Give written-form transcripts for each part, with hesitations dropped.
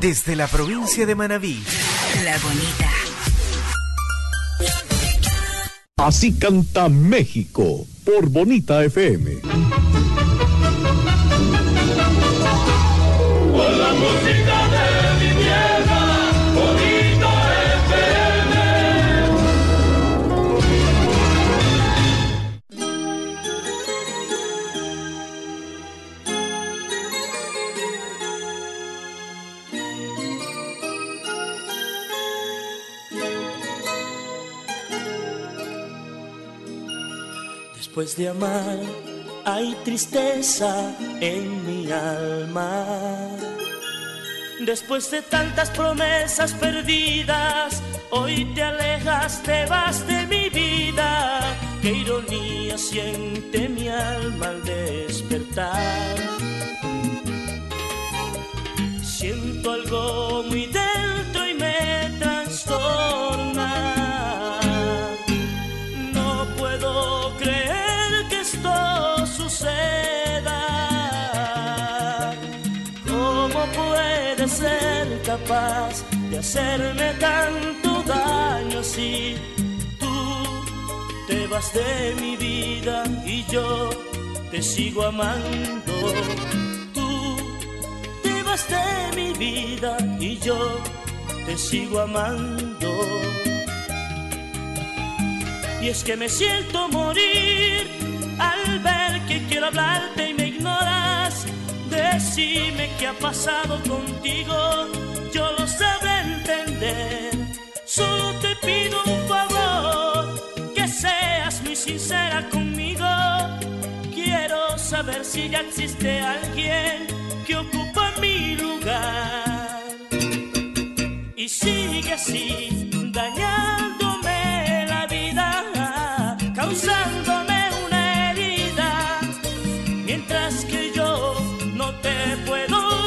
Desde la provincia de Manabí, La Bonita. Así canta México por Bonita FM. Con la música de mi tierra, Bonita FM. Después de amar, hay tristeza en mi alma. Después de tantas promesas perdidas, hoy te alejas, te vas de mi vida. Qué ironía siente mi alma al despertar. Siento algo muy dentro y me trastorna. No puedo creer que esto suceda. ¿Cómo puede ser capaz de hacerme tanto daño si tú te vas de mi vida y yo te sigo amando? Tú te vas de mi vida y yo te sigo amando. Y es que me siento morir al ver que quiero hablarte y me ignoras. Decime qué ha pasado contigo, yo lo sabré entender. Solo te pido un favor, que seas muy sincera conmigo. Quiero saber si ya existe alguien que ocupa mi lugar. Y sigue así, dañándome la vida, causándome una herida, mientras que yo no te puedo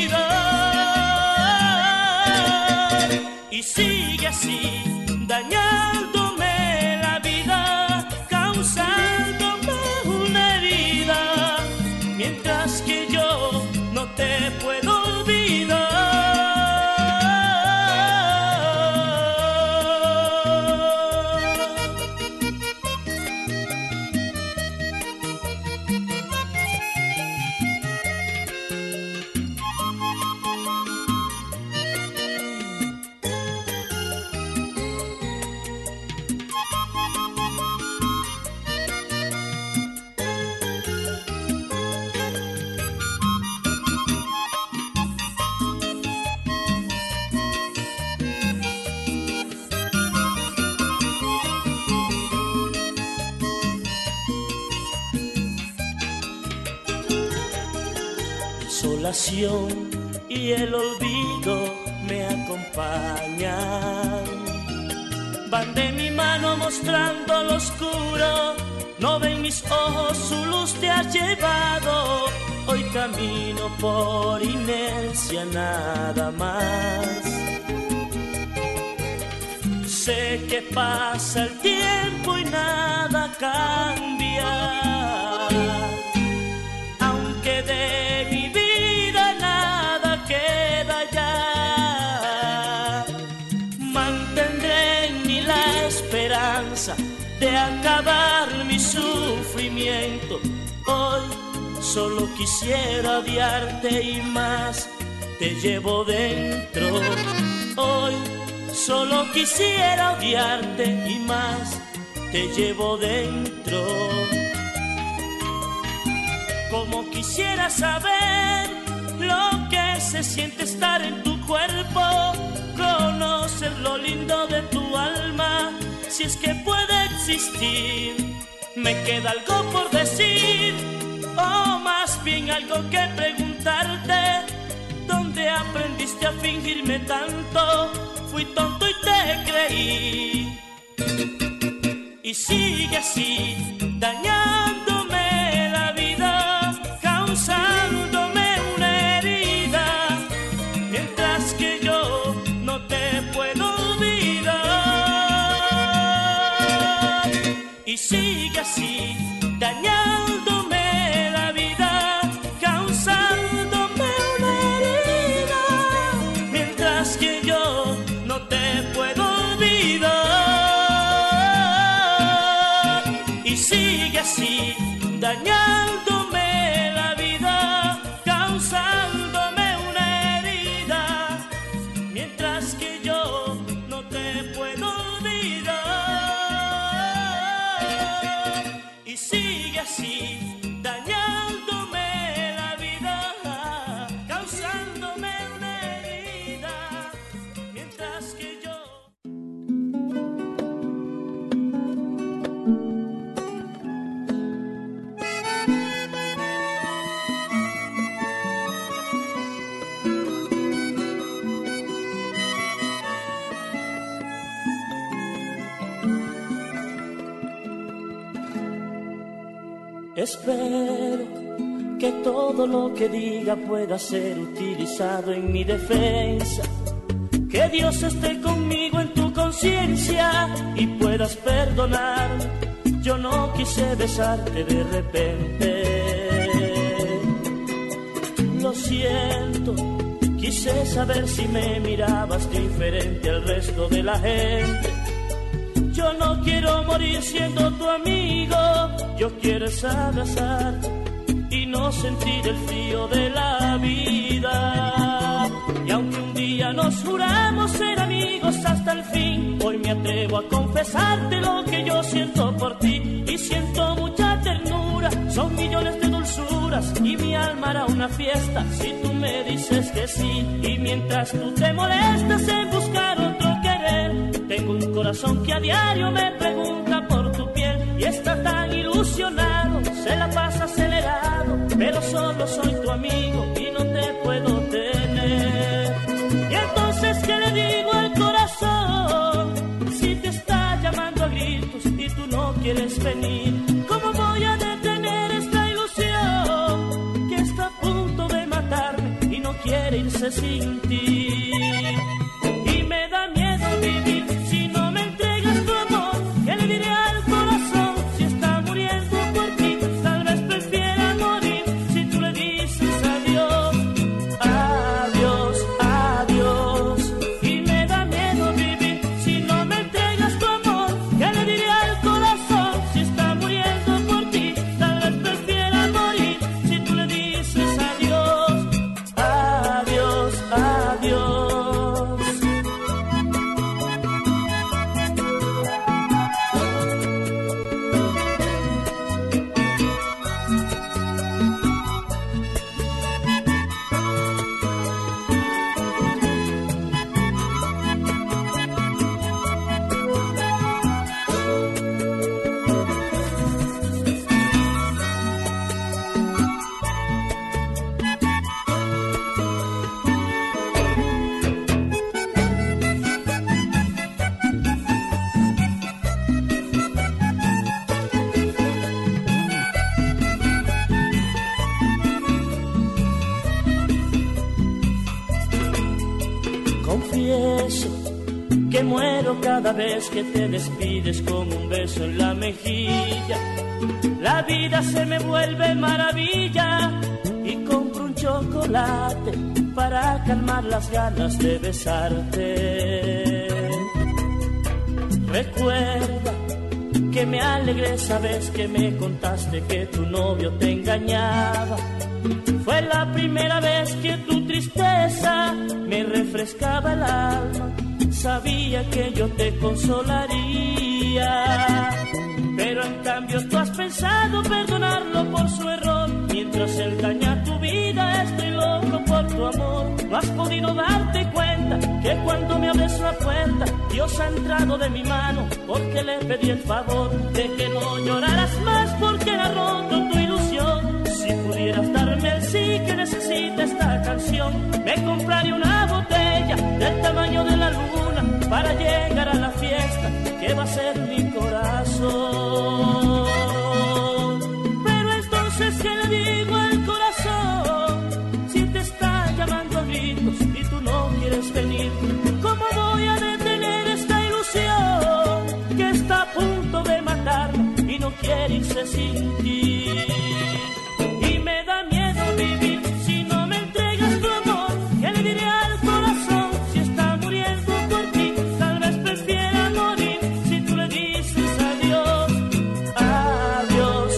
olvidar. Y sigue así, dañándome la vida, causándome una herida, mientras que yo no te puedo olvidar. Y el olvido me acompañan. Van de mi mano mostrando lo oscuro, no ven mis ojos, su luz te ha llevado. Hoy camino por inercia nada más. Sé que pasa el tiempo y nada cambia, aunque de mi vida queda ya. Mantendré en mí la esperanza de acabar mi sufrimiento. Hoy solo quisiera odiarte y más te llevo dentro. Hoy solo quisiera odiarte y más te llevo dentro. Como quisiera saber lo que se siente estar en tu cuerpo, conocer lo lindo de tu alma, si es que puede existir. Me queda algo por decir, o más bien algo que preguntarte. ¿Dónde aprendiste a fingirme tanto? Fui tonto y te creí. Y sigue así, dañándome la vida, causándome una herida, mientras que yo no te puedo olvidar. Y sigue así, dañándome la vida, causándome una herida, sigue así, dañándome la vida, causándome una herida, mientras que yo no te puedo olvidar. Y sigue así, dañándome la vida, causándome una herida, mientras que yo... Espero que todo lo que diga pueda ser utilizado en mi defensa. Que Dios esté conmigo en tu conciencia y puedas perdonar. Yo no quise besarte de repente. Lo siento, quise saber si me mirabas diferente al resto de la gente. Yo no quiero morir siendo tu amigo, yo quiero es abrazarte y no sentir el frío de la vida. Y aunque un día nos juramos ser amigos hasta el fin, hoy me atrevo a confesarte lo que yo siento por ti. Y siento mucha ternura, son millones de dulzuras y mi alma hará una fiesta si tú me dices que sí. Y mientras tú te molestas en buscar otro querer, tengo un corazón que a diario me pregunta por tu piel y está tan ilusionado, se la pasa acelerado, pero solo soy tu amigo y no te puedo tener. Y entonces, ¿qué le digo al corazón si te está llamando a gritos y tú no quieres venir? ¿Cómo voy a detener esta ilusión que está a punto de matarme y no quiere irse sin ti? Y me da miedo vivir si no me entregas tu amor. ¿Qué le diré al corazón si está muriendo por ti? Tal vez prefiera morir si tú le dices adiós, adiós, adiós. Y me da miedo vivir si no me entregas tu amor. ¿Qué le diré al corazón si está muriendo por ti? Tal vez prefiera morir si tú le dices adiós, adiós, adiós. Confieso que muero cada vez que te despides con un beso en la mejilla. La vida se me vuelve maravilla y compro un chocolate para calmar las ganas de besarte. Recuerda que me alegré esa vez que me contaste que tu novio te engañaba. Fue la primera vez que tu tristeza me refrescaba el alma. Sabía que yo te consolaría, pero en cambio tú has pensado perdonarlo por su error. Mientras él daña tu vida, estoy loco por tu amor. No has podido darte cuenta que cuando me abres la puerta, Dios ha entrado de mi mano porque le pedí el favor de que no lloraras más porque ha roto tu ilusión. Si pudieras darme el sí que necesita esta canción, me compraría una botella del tamaño de la luna para llegar a la fiesta que va a ser mi corazón. Pero entonces, ¿qué le digo al corazón si te está llamando a gritos y tú no quieres venir? ¿Cómo voy a detener esta ilusión que está a punto de matarme y no quiere irse sin ti? Adiós,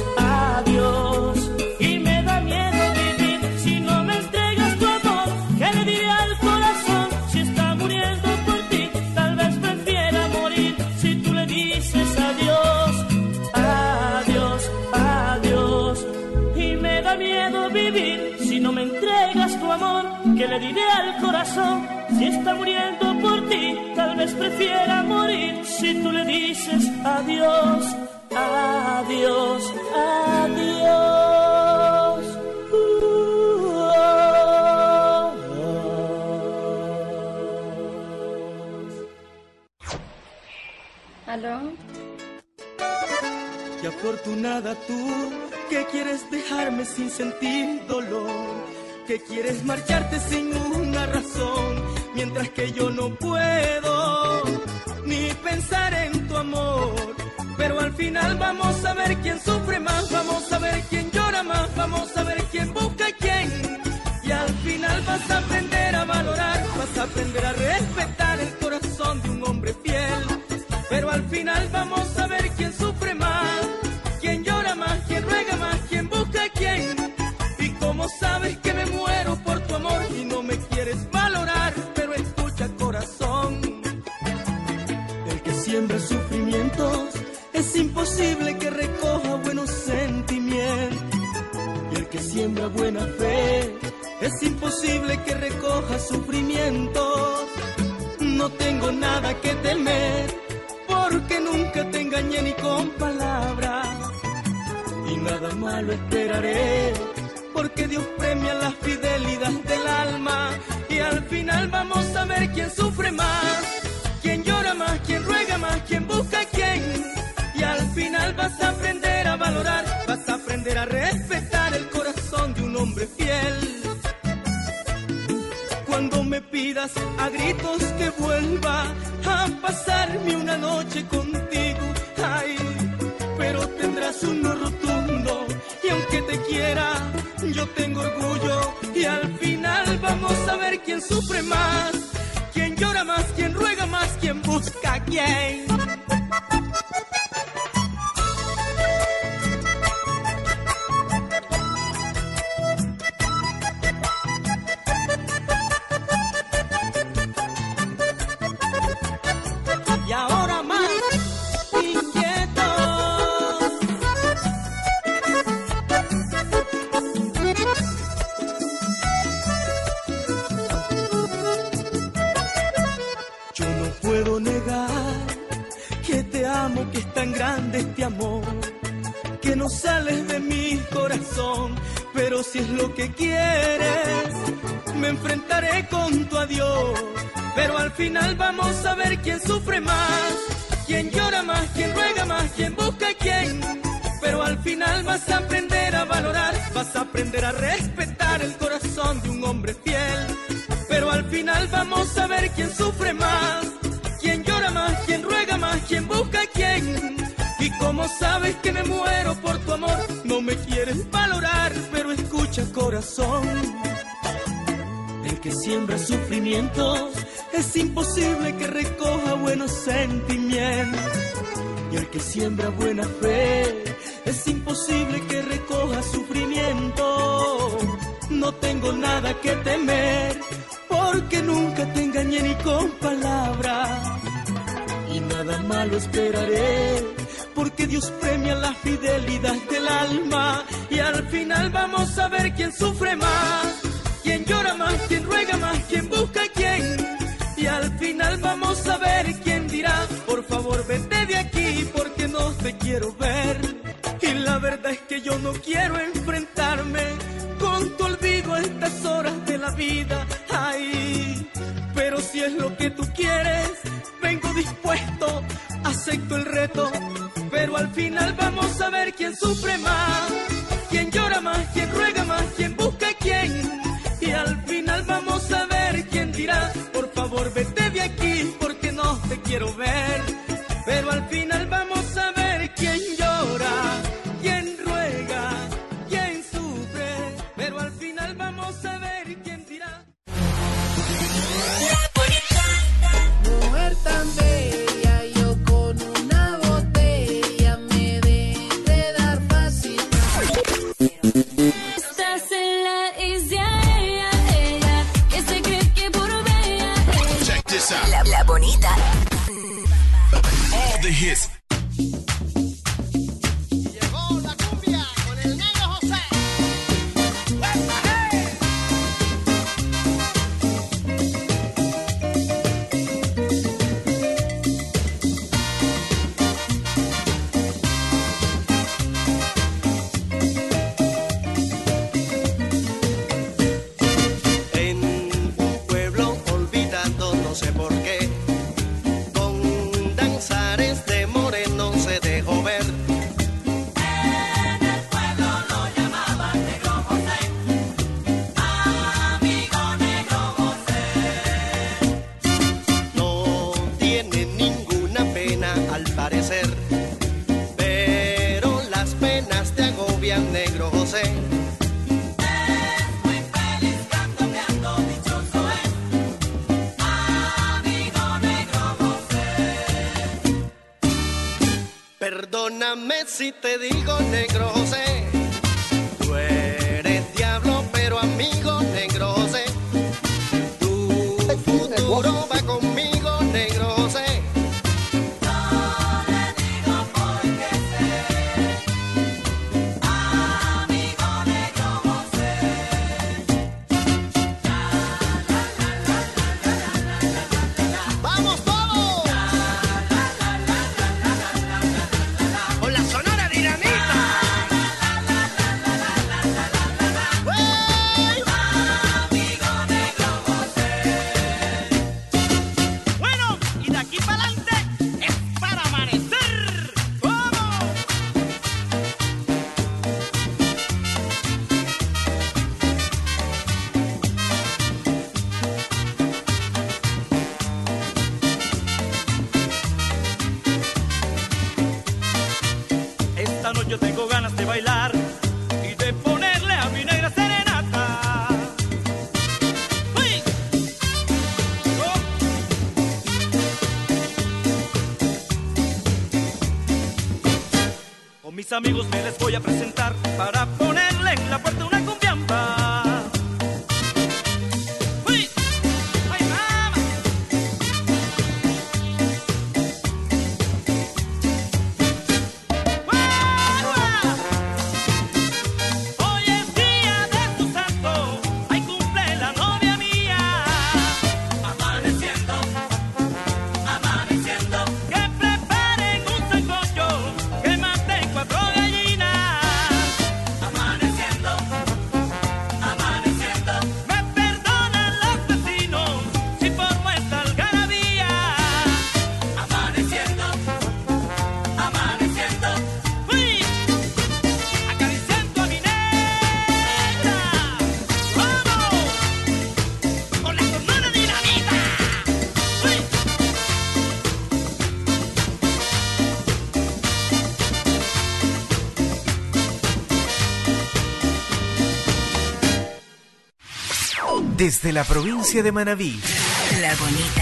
¿Qué le diré al corazón si está muriendo por ti? Tal vez prefiera morir si tú le dices adiós, adiós, adiós. ¿Aló? Qué afortunada tú, que quieres dejarme sin sentir dolor, que quieres marcharte sin una razón, mientras que yo no puedo ni pensar en tu amor. Pero al final vamos a ver quién sufre más, vamos a ver quién llora más, vamos a ver quién busca a quién. Y al final vas a aprender a valorar, vas a aprender a respetar el corazón de un hombre fiel. Pero al final vamos a ver quién sufre más, quién llora más, quién ruega más, quién busca a quién. Y como sabes que me muero por tu amor y no me quieres valorar, pero escucha corazón, el que siembra sufrimientos es imposible que recoja buenos sentimientos. Y el que siembra buena fe es imposible que recoja sufrimientos. No tengo nada que temer, porque nunca te engañé ni con palabras, y nada malo esperaré, porque Dios premia la fidelidad del alma. Y al final vamos a ver quién sufre más, quién llora más, quién ruega más, quién busca a quién. Y al final vas a aprender a valorar, vas a aprender a respetar el corazón de un hombre fiel. Cuando me pidas a gritos que vuelva a pasarme una noche contigo, ay, pero tendrás un no rotundo, y aunque te quiera, yo tengo orgullo. Y al final vamos a ver quién sufre más, quién llora más, quién ruega más, quién busca a quién. Y ahora más inquieto. Yo no puedo negar que te amo, que es tan grande este amor, que no sales de mi corazón. Pero si es lo que quieres, me enfrentaré con tu adiós. Pero al final vamos a ver quién sufre más, quién llora más, quién ruega más, quién busca a quién. Pero al final vas a aprender a valorar, vas a aprender a respetar el corazón de un hombre fiel. Pero al final vamos a ver quién sufre más, quién llora más, quién ruega más, quién busca a quién. Y como sabes que me muero por tu amor, no me quieres valorar, pero escucha corazón, el que siembra sufrimientos es imposible que recoja buenos sentimientos. Y el que siembra buena fe es imposible que recoja sufrimiento. No tengo nada que temer, porque nunca te engañé ni con palabras, y nada malo esperaré, porque Dios premia la fidelidad del alma. Y al final vamos a ver quién sufre más, quién llora más, quién ruega más, quién busca a quién. Y al final vamos a ver quién dirá, por favor vete de aquí, porque no te quiero ver. Y la verdad es que yo no quiero enfrentarme con tu olvido a estas horas de la vida. Ay, pero si es lo que tú quieres, vengo dispuesto, acepto el reto. Pero al final vamos a ver quién sufre más, quién llora más, quién ruega más, quién busca a quién. Y al final vamos a ver quién dirá, por favor vete de aquí, porque no te quiero ver. Pero al final vamos a ver quién llora, quién ruega, quién sufre. Pero al final vamos a ver quién dirá. Mujer tan bella, yo con una botella me dejé dar fácil. Estás en la isla, ella que se cree que por bella. Check this out. La bonita. All the hits. Llegó la cumbia con el negro José. Perdóname si te digo, negro José, tú eres diablo, pero amigo, negro José. Tu futuro va conmigo, negro José. No le digo porque sé, amigo negro José. ¡Vamos todos! ¡Con la Sonora Dinamita! ¡Wey! Amigo negro José. Bueno, y de aquí para adelante es para amanecer. ¡Vamos! Esta noche tengo ganas de bailar y de ponerle a mi negra serenata. ¡Uy! ¡Oh! Con mis amigos me les voy a presentar para ponerle en la puerta una cumbiamba. ¡Uy! ¡Ay, mamá! ¡Guau! Hoy es día de tu santo, ay cumple la novia mía. Amaneciendo, amaneciendo, que preparen un sancocho, que maten 4 gallinas. Amaneciendo, amaneciendo, me perdonan los vecinos si formo esta algarabía. Amaneciendo, amaneciendo, uy, acariciando a mi negra. ¡Vamos! Con la Sonora Dinamita. ¡Uy! Desde la provincia de Manabí, La Bonita.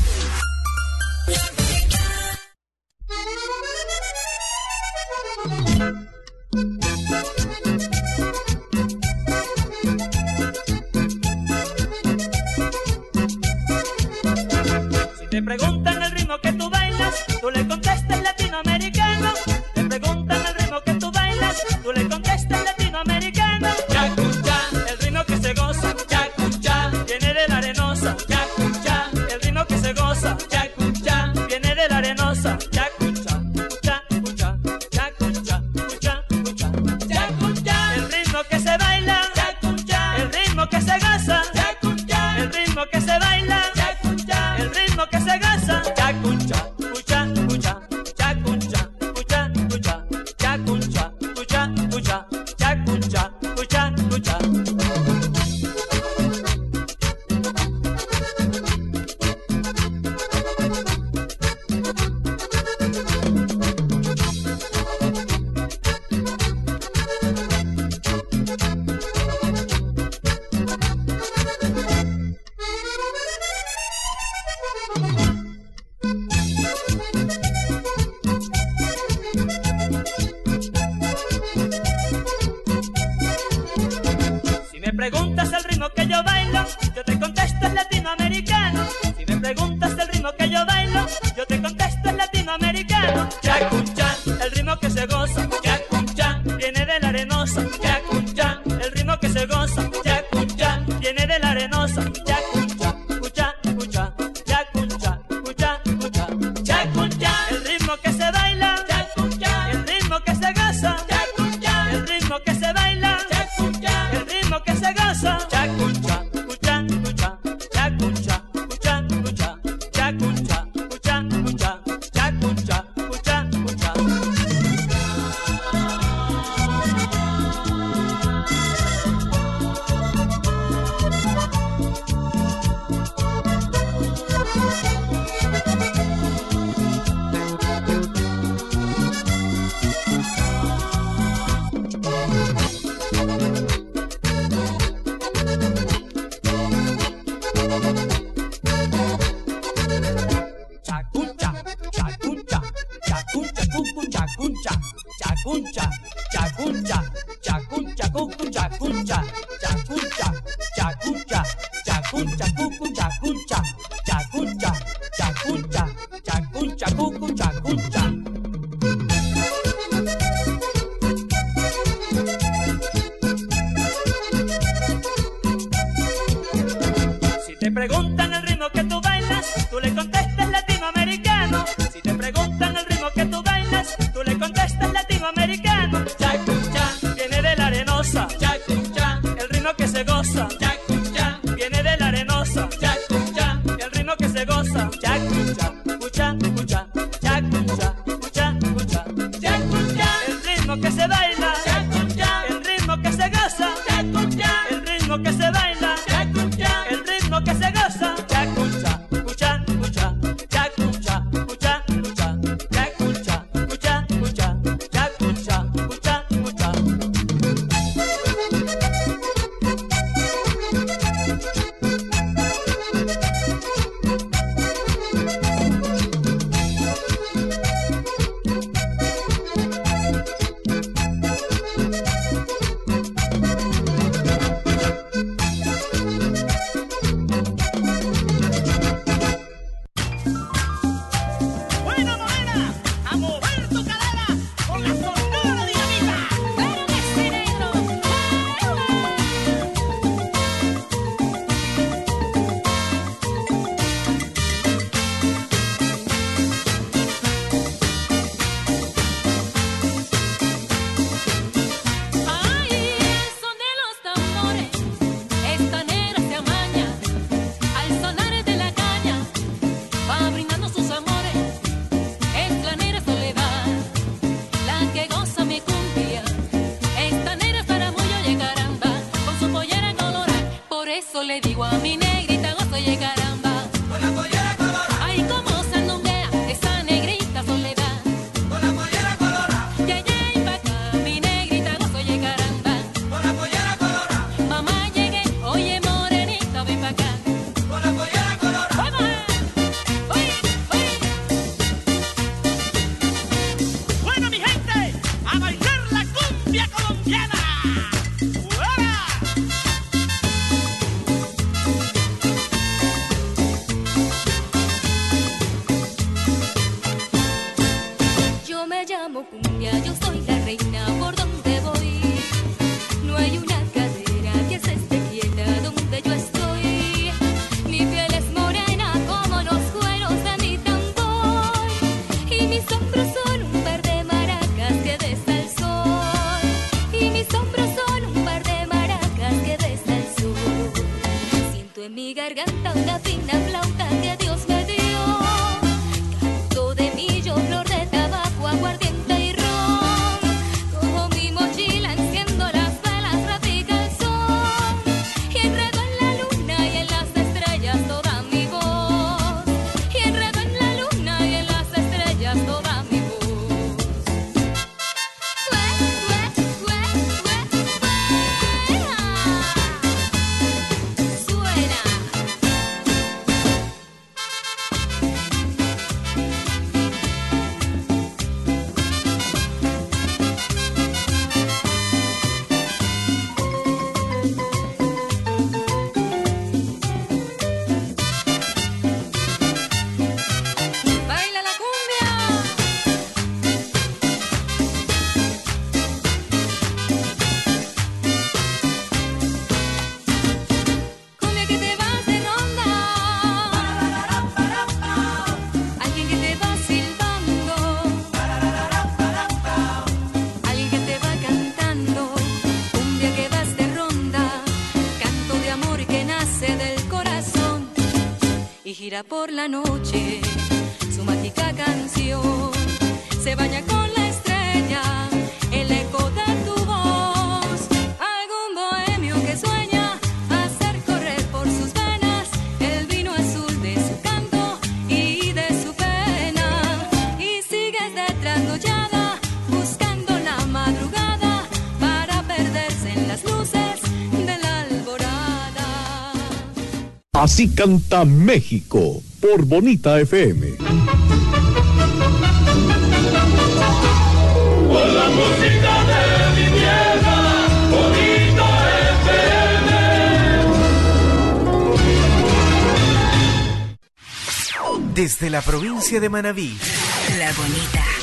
Si te preguntan el ritmo que tú bailas, tú le contestas latinoamericano. Te preguntan el ritmo que tú bailas, tú le contestas latinoamericano. Yacuchá, el ritmo que se goza. Yacuchá, viene de la arenosa. Yacuchá, el ritmo que se goza. Yacuchá, viene de la arenosa. Yacuchá, cuchá, cuchá, yacuchá, cuchá, cuchá, yacuchá, el ritmo que se baila. Yacuchá, el ritmo que se goza. Yacuchá, el ritmo que se baila. Yacuchá, el ritmo que se goza. Yacuchá, cuchá, cuchá, Chacuncha, cucuncha, cuncha, chacuncha, chacuncha, chacuncha, cucuncha, cuncha. Si te preguntan el ritmo que tú bailas, tú le contestas latinoamericano. Si te preguntan el ritmo que tú bailas, tú le contestas latinoamericano. Chacuncha, viene de la arenosa. Chacuncha, el ritmo que se goza. Chacuncha, viene de la arenosa. Chacuncha, el ritmo que se goza. Chacuncha, cucha, cucha, chacuncha, cucha, cucha, chacuncha, el ritmo que se baila. Chacuncha, el ritmo que se goza. Chacuncha, el ritmo que se baila. Chacuncha, el ritmo que se goza. Chacuncha, cucha, cucha, chacuncha, cucha, cucha, chacuncha, cucha, cucha, chacuncha, cucha, cucha. Bueno, morena, a mover tu cadera con la sonora dinamita. Pero que sí, negro. Ay, el son de los tambores, esta negra se amaña al sonar de la caña, va brindando sus amores. Es la negra soledad, la que goza mi cumbia. Esta negra zaramullo y caramba, con su pollera colorada. Por eso le digo a mi negrita, gozo y caramba. Con la pollera colorada. Ay, cómo se nombrea esa negrita soledad. Con la pollera colorada. Ya, y pa' acá, mi negrita, gozo y caramba. Con la pollera colorada. Mamá llegué, oye morenita, ven pa' acá. Con la pollera colorada. ¡Vamos! ¡Oye, oye! Bueno, mi gente, a bailar la cumbia colombiana. ¡Fuera! Yo me llamo cumbia, yo soy la reina por donde voy. No hay una cadera que se esté quieta donde yo estoy. Mi piel es morena como los cueros de mi tambor. Y mis hombros son un par de maracas que besa el sol. Y mis hombros son un par de maracas que besa el sol. Siento en mi garganta una fina flauta que Dios me dio. Canto de millo, flor de tabaco, aguardiente y ron. Cojo mi mochila, enciendo las velas, repica el sol. Y enredo en la luna y en las estrellas toda mi voz. Y enredo en la luna y en las estrellas toda mi voz. Suena. Baila la cumbia. Cumbia que te vas de ronda. Alguien que te va silbando. Alguien que te va cantando. Cumbia que vas de ronda. Canto de amor que nace del corazón y gira por la noche. Su mágica canción se baña con la estrella, el eco de tu voz. Algún bohemio que sueña hacer correr por sus venas el vino azul de su canto y de su pena. Y sigues detrasnochada buscando la madrugada para perderse en las luces de la alborada. Así canta México por Bonita FM. Con la música de mi tierra, Bonita FM. Desde la provincia de Manabí. La Bonita.